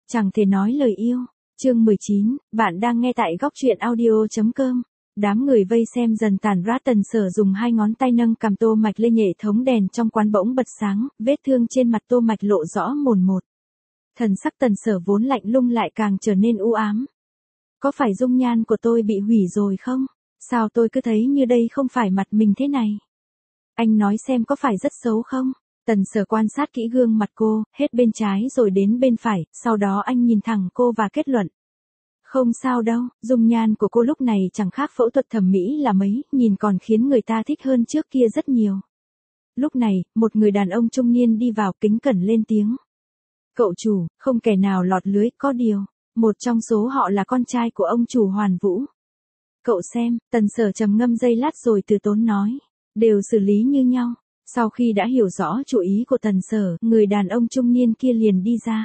Chẳng thể nói lời yêu. Chương 19, bạn đang nghe tại góc truyện audio.com. Đám người vây xem dần tản ra. Tần Sở dùng hai ngón tay nâng cằm Tô Mạch lên, hệ thống đèn trong quán bỗng bật sáng, vết thương trên mặt Tô Mạch lộ rõ mồn một. Thần sắc Tần Sở vốn lạnh lùng lại càng trở nên u ám. Có phải dung nhan của tôi bị hủy rồi không? Sao tôi cứ thấy như đây không phải mặt mình thế này? Anh nói xem có phải rất xấu không? Tần Sở quan sát kỹ gương mặt cô, hết bên trái rồi đến bên phải, sau đó anh nhìn thẳng cô và kết luận. Không sao đâu, dung nhan của cô lúc này chẳng khác phẫu thuật thẩm mỹ là mấy, nhìn còn khiến người ta thích hơn trước kia rất nhiều. Lúc này, một người đàn ông trung niên đi vào, kính cẩn lên tiếng. Cậu chủ, không kẻ nào lọt lưới, có điều, một trong số họ là con trai của ông chủ Hoàn Vũ. Cậu xem, Tần Sở trầm ngâm giây lát rồi từ tốn nói, đều xử lý như nhau. Sau khi đã hiểu rõ chủ ý của Tần Sở, người đàn ông trung niên kia liền đi ra.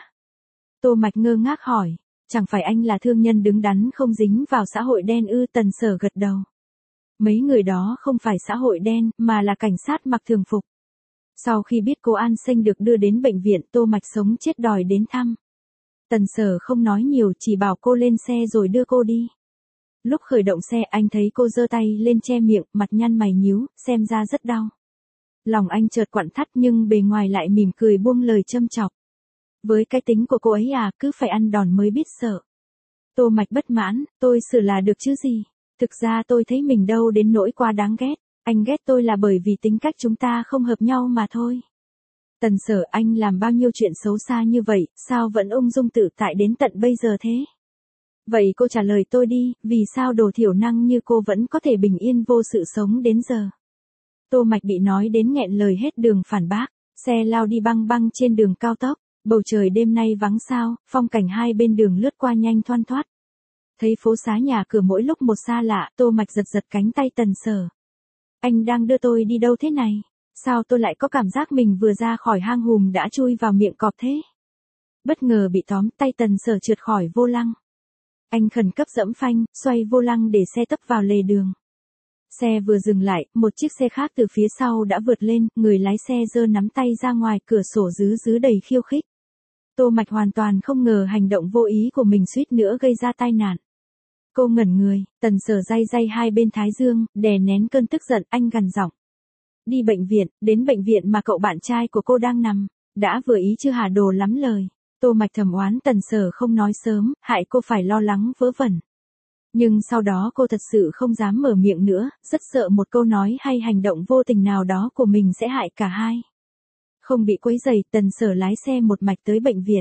Tô Mạch ngơ ngác hỏi, chẳng phải anh là thương nhân đứng đắn không dính vào xã hội đen ư? Tần Sở gật đầu. Mấy người đó không phải xã hội đen, mà là cảnh sát mặc thường phục. Sau khi biết cô An Sinh được đưa đến bệnh viện, Tô Mạch sống chết đòi đến thăm. Tần Sở không nói nhiều, chỉ bảo cô lên xe rồi đưa cô đi. Lúc khởi động xe, anh thấy cô giơ tay lên che miệng, mặt nhăn mày nhíu, xem ra rất đau. Lòng anh chợt quặn thắt nhưng bề ngoài lại mỉm cười buông lời châm chọc. Với cái tính của cô ấy à, cứ phải ăn đòn mới biết sợ. Tô Mạch bất mãn, tôi xử là được chứ gì. Thực ra tôi thấy mình đâu đến nỗi quá đáng ghét. Anh ghét tôi là bởi vì tính cách chúng ta không hợp nhau mà thôi. Tần Sở, anh làm bao nhiêu chuyện xấu xa như vậy, sao vẫn ung dung tự tại đến tận bây giờ thế? Vậy cô trả lời tôi đi, vì sao đồ thiểu năng như cô vẫn có thể bình yên vô sự sống đến giờ? Tô Mạch bị nói đến nghẹn lời hết đường phản bác, xe lao đi băng băng trên đường cao tốc, bầu trời đêm nay vắng sao, phong cảnh hai bên đường lướt qua nhanh thoăn thoắt. Thấy phố xá nhà cửa mỗi lúc một xa lạ, Tô Mạch giật giật cánh tay Tần Sở. Anh đang đưa tôi đi đâu thế này? Sao tôi lại có cảm giác mình vừa ra khỏi hang hùm đã chui vào miệng cọp thế? Bất ngờ bị tóm, tay Tần Sở trượt khỏi vô lăng. Anh khẩn cấp giẫm phanh, xoay vô lăng để xe tấp vào lề đường. Xe vừa dừng lại, một chiếc xe khác từ phía sau đã vượt lên, người lái xe giơ nắm tay ra ngoài cửa sổ rứ đầy khiêu khích. Tô Mạch hoàn toàn không ngờ hành động vô ý của mình suýt nữa gây ra tai nạn. Cô ngẩn người, Tần Sở day hai bên thái dương, đè nén cơn tức giận, anh gằn giọng. Đi bệnh viện, đến bệnh viện mà cậu bạn trai của cô đang nằm, đã vừa ý chưa hả? Đồ lắm lời. Tô Mạch thầm oán Tần Sở không nói sớm, hại cô phải lo lắng vớ vẩn. Nhưng sau đó cô thật sự không dám mở miệng nữa, rất sợ một câu nói hay hành động vô tình nào đó của mình sẽ hại cả hai. Không bị quấy rầy, Tần Sở lái xe một mạch tới bệnh viện.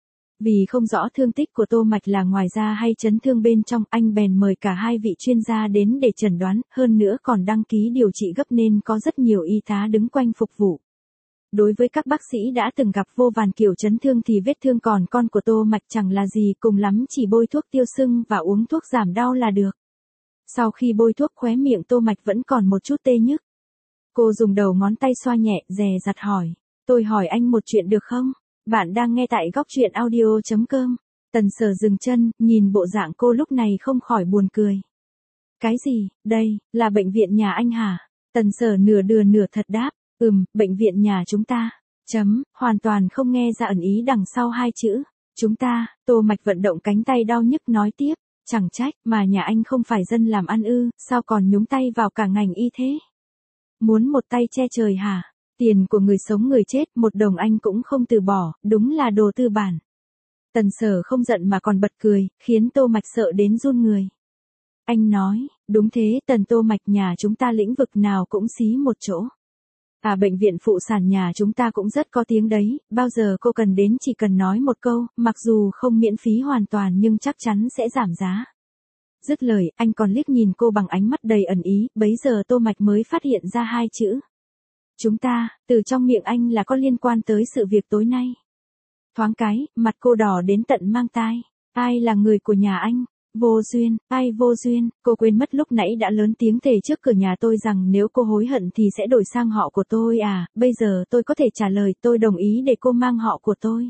Vì không rõ thương tích của Tô Mạch là ngoài da hay chấn thương bên trong, anh bèn mời cả hai vị chuyên gia đến để chẩn đoán, hơn nữa còn đăng ký điều trị gấp nên có rất nhiều y tá đứng quanh phục vụ. Đối với các bác sĩ đã từng gặp vô vàn kiểu chấn thương thì vết thương còn con của Tô Mạch chẳng là gì, cùng lắm chỉ bôi thuốc tiêu sưng và uống thuốc giảm đau là được. Sau khi bôi thuốc, khóe miệng Tô Mạch vẫn còn một chút tê nhức. Cô dùng đầu ngón tay xoa nhẹ, dè dặt hỏi. Tôi hỏi anh một chuyện được không? Bạn đang nghe tại góc truyện audio.com. Tần Sở dừng chân, nhìn bộ dạng cô lúc này không khỏi buồn cười. Cái gì, đây, là bệnh viện nhà anh hả? Tần Sở nửa đùa nửa thật đáp. Bệnh viện nhà chúng ta. Hoàn toàn không nghe ra ẩn ý đằng sau hai chữ. Chúng ta. Tô Mạch vận động cánh tay đau nhức nói tiếp. Chẳng trách, mà nhà anh không phải dân làm ăn ư, sao còn nhúng tay vào cả ngành y thế? Muốn một tay che trời hả? Tiền của người sống người chết, một đồng anh cũng không từ bỏ, đúng là đồ tư bản. Tần Sở không giận mà còn bật cười, khiến Tô Mạch sợ đến run người. Anh nói, đúng thế, Tần Tô Mạch, nhà chúng ta lĩnh vực nào cũng xí một chỗ. Bệnh viện phụ sản nhà chúng ta cũng rất có tiếng đấy, bao giờ cô cần đến chỉ cần nói một câu, mặc dù không miễn phí hoàn toàn nhưng chắc chắn sẽ giảm giá. Dứt lời, anh còn liếc nhìn cô bằng ánh mắt đầy ẩn ý, bấy giờ Tô Mạch mới phát hiện ra hai chữ. Chúng ta, từ trong miệng anh là có liên quan tới sự việc tối nay. Thoáng cái, mặt cô đỏ đến tận mang tai. Ai là người của nhà anh? Vô duyên, ai vô duyên? Cô quên mất lúc nãy đã lớn tiếng thề trước cửa nhà tôi rằng nếu cô hối hận thì sẽ đổi sang họ của tôi à, bây giờ tôi có thể trả lời tôi đồng ý để cô mang họ của tôi.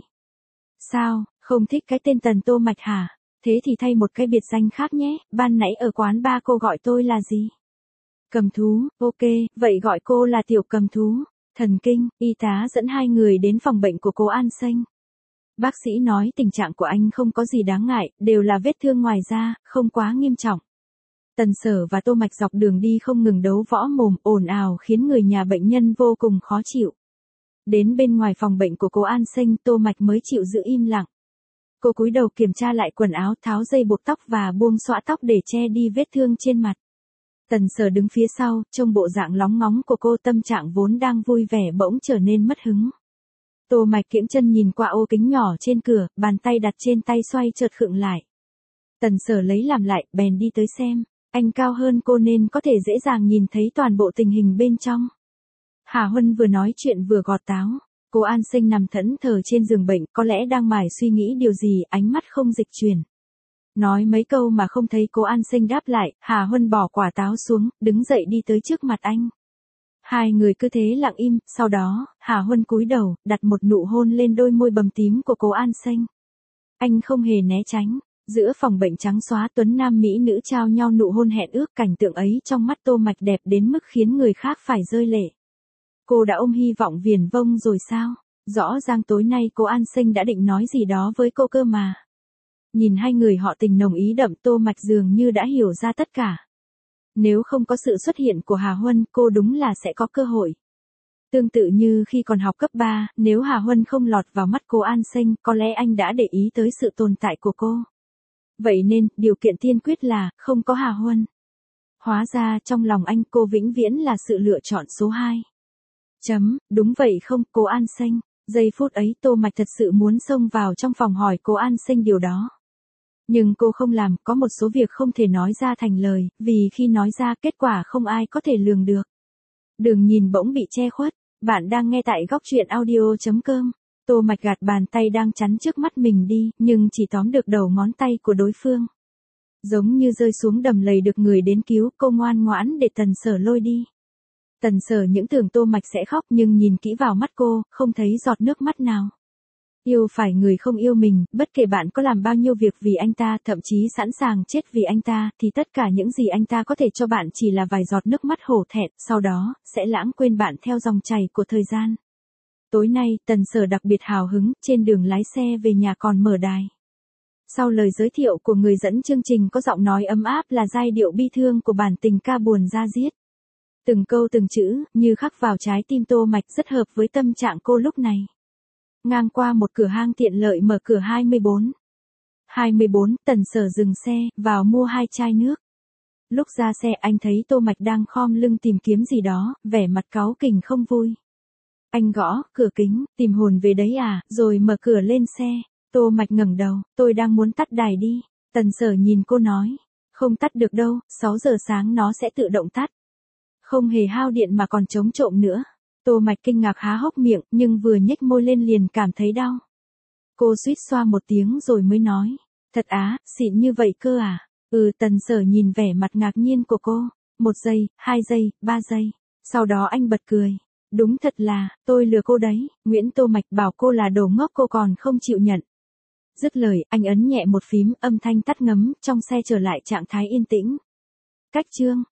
Sao, không thích cái tên Tần Tô Mạch hả? Thế thì thay một cái biệt danh khác nhé, ban nãy ở quán bar cô gọi tôi là gì? Cầm thú, ok, vậy gọi cô là tiểu cầm thú. Thần kinh, y tá dẫn hai người đến phòng bệnh của cô An Sinh. Bác sĩ nói tình trạng của anh không có gì đáng ngại, đều là vết thương ngoài da, không quá nghiêm trọng. Tần Sở và Tô Mạch dọc đường đi không ngừng đấu võ mồm, ồn ào khiến người nhà bệnh nhân vô cùng khó chịu. Đến bên ngoài phòng bệnh của cô An Sinh, Tô Mạch mới chịu giữ im lặng. Cô cúi đầu kiểm tra lại quần áo, tháo dây buộc tóc và buông xõa tóc để che đi vết thương trên mặt. Tần Sở đứng phía sau, trông bộ dạng lóng ngóng của cô, tâm trạng vốn đang vui vẻ bỗng trở nên mất hứng. Tô Mạch kiễng chân nhìn qua ô kính nhỏ trên cửa, bàn tay đặt trên tay xoay chợt khựng lại. Tần Sở lấy làm lại, bèn đi tới xem. Anh cao hơn cô nên có thể dễ dàng nhìn thấy toàn bộ tình hình bên trong. Hà Huân vừa nói chuyện vừa gọt táo. Cô An Sinh nằm thẫn thờ trên giường bệnh, có lẽ đang mải suy nghĩ điều gì, ánh mắt không dịch chuyển. Nói mấy câu mà không thấy cô An Sinh đáp lại, Hà Huân bỏ quả táo xuống, đứng dậy đi tới trước mặt anh. Hai người cứ thế lặng im, sau đó, Hà Huân cúi đầu, đặt một nụ hôn lên đôi môi bầm tím của cô An Sinh. Anh không hề né tránh. Giữa phòng bệnh trắng xóa, tuấn nam mỹ nữ trao nhau nụ hôn hẹn ước, cảnh tượng ấy trong mắt Tô Mạch đẹp đến mức khiến người khác phải rơi lệ. Cô đã ôm hy vọng viển vông rồi sao? Rõ ràng tối nay cô An Sinh đã định nói gì đó với cô cơ mà. Nhìn hai người họ tình nồng ý đậm, Tô Mạch dường như đã hiểu ra tất cả. Nếu không có sự xuất hiện của Hà Huân, cô đúng là sẽ có cơ hội. Tương tự như khi còn học cấp 3, nếu Hà Huân không lọt vào mắt cô An Sinh, có lẽ anh đã để ý tới sự tồn tại của cô. Vậy nên, điều kiện tiên quyết là, không có Hà Huân. Hóa ra trong lòng anh cô vĩnh viễn là sự lựa chọn số 2. Đúng vậy không, cô An Sinh. Giây phút ấy Tô Mạch thật sự muốn xông vào trong phòng hỏi cô An Sinh điều đó. Nhưng cô không làm, có một số việc không thể nói ra thành lời, vì khi nói ra kết quả không ai có thể lường được. Đường nhìn bỗng bị che khuất, bạn đang nghe tại góc truyện audio.com. Tô Mạch gạt bàn tay đang chắn trước mắt mình đi, nhưng chỉ tóm được đầu ngón tay của đối phương. Giống như rơi xuống đầm lầy được người đến cứu, cô ngoan ngoãn để Tần Sở lôi đi. Tần Sở những tưởng Tô Mạch sẽ khóc nhưng nhìn kỹ vào mắt cô, không thấy giọt nước mắt nào. Yêu phải người không yêu mình, bất kể bạn có làm bao nhiêu việc vì anh ta, thậm chí sẵn sàng chết vì anh ta, thì tất cả những gì anh ta có thể cho bạn chỉ là vài giọt nước mắt hổ thẹn, sau đó, sẽ lãng quên bạn theo dòng chảy của thời gian. Tối nay, Tần Sở đặc biệt hào hứng, trên đường lái xe về nhà còn mở đài. Sau lời giới thiệu của người dẫn chương trình có giọng nói ấm áp là giai điệu bi thương của bản tình ca buồn da diết. Từng câu từng chữ, như khắc vào trái tim Tô Mạch, rất hợp với tâm trạng cô lúc này. Ngang qua một cửa hàng tiện lợi mở cửa 24. Tần Sở dừng xe, vào mua 2 chai nước. Lúc ra xe anh thấy Tô Mạch đang khom lưng tìm kiếm gì đó, vẻ mặt cáu kỉnh không vui. Anh gõ cửa kính, tìm hồn về đấy à, rồi mở cửa lên xe. Tô Mạch ngẩng đầu, tôi đang muốn tắt đài đi. Tần Sở nhìn cô nói, không tắt được đâu, 6 giờ sáng nó sẽ tự động tắt. Không hề hao điện mà còn chống trộm nữa. Tô Mạch kinh ngạc há hốc miệng, nhưng vừa nhếch môi lên liền cảm thấy đau. Cô suýt xoa một tiếng rồi mới nói, thật á, xịn như vậy cơ à? Tần Sở nhìn vẻ mặt ngạc nhiên của cô, 1 giây, 2 giây, 3 giây. Sau đó anh bật cười. Đúng thật là, tôi lừa cô đấy, Nguyễn Tô Mạch bảo cô là đồ ngốc cô còn không chịu nhận. Dứt lời, anh ấn nhẹ một phím, âm thanh tắt ngấm, trong xe trở lại trạng thái yên tĩnh. Cách chương